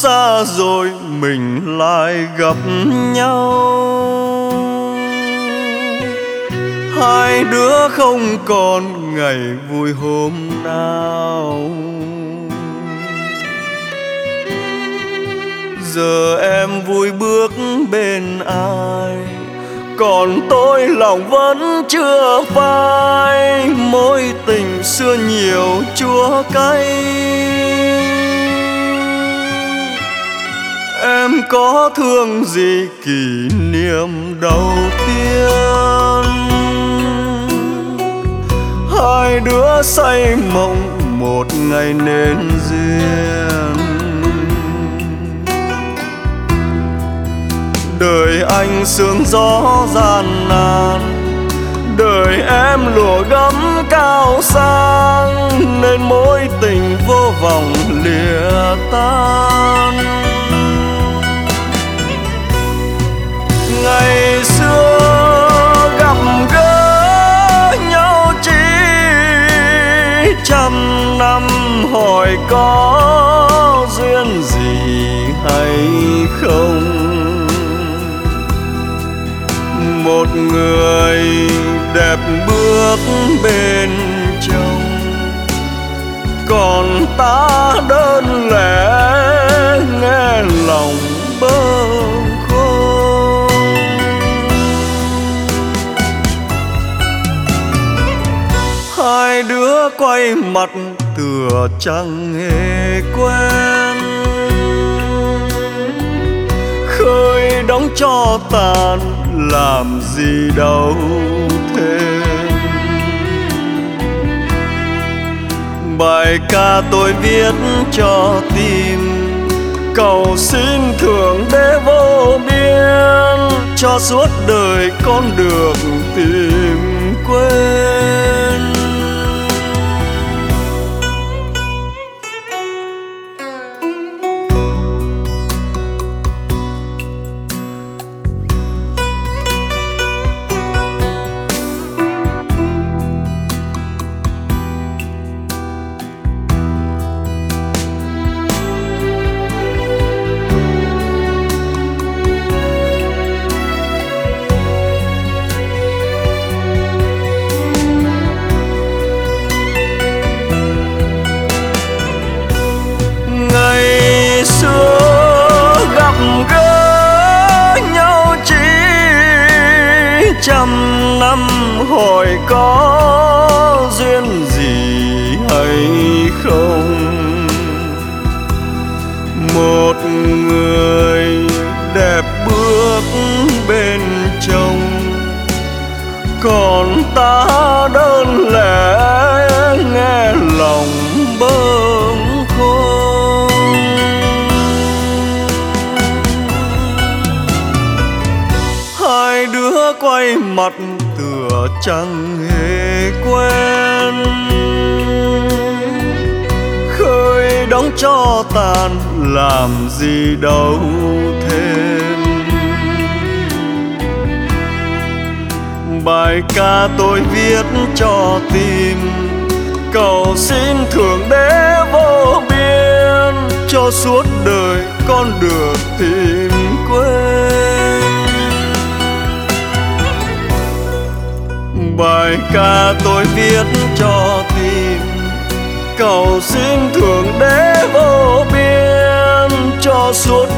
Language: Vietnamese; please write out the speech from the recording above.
xa rồi mình lại gặp nhau. Hai đứa không còn ngày vui hôm nào. Giờ em vui bước bên ai, còn tôi lòng vẫn chưa phai. Mối tình xưa nhiều chua cay. Em có thương gì kỷ niệm đầu tiên. Hai đứa say mộng một ngày nên duyên. Đời anh sương gió gian nan, đời em lụa gấm cao sang, nên mối tình vô vọng lìa tan. Ngày xưa gặp gỡ nhau chỉ trăm năm, hỏi có duyên gì hay không. Một người đẹp bước bên chồng, còn ta đơn lẻ nghe lòng bơ khô. Hai đứa quay mặt tựa chẳng hề quen. Khơi đóng cho tàn làm gì đâu thêm. Bài ca tôi viết cho tim, cầu xin thượng đế vô biên, cho suốt đời con được tìm quên. Trăm năm hỏi có duyên gì hay không. Một người đẹp bước bên chồng, còn ta đơn lẻ nghe lòng bâng khuâng. Hai đứa quay mặt tựa chẳng hề quen. Khơi đóng cho tàn làm gì đâu thêm. Bài ca tôi viết cho tim, cầu xin thượng đế vô biên, cho suốt đời con được tìm quên. Bài ca tôi viết cho tim, cầu xin thượng đế vô biên, cho suốt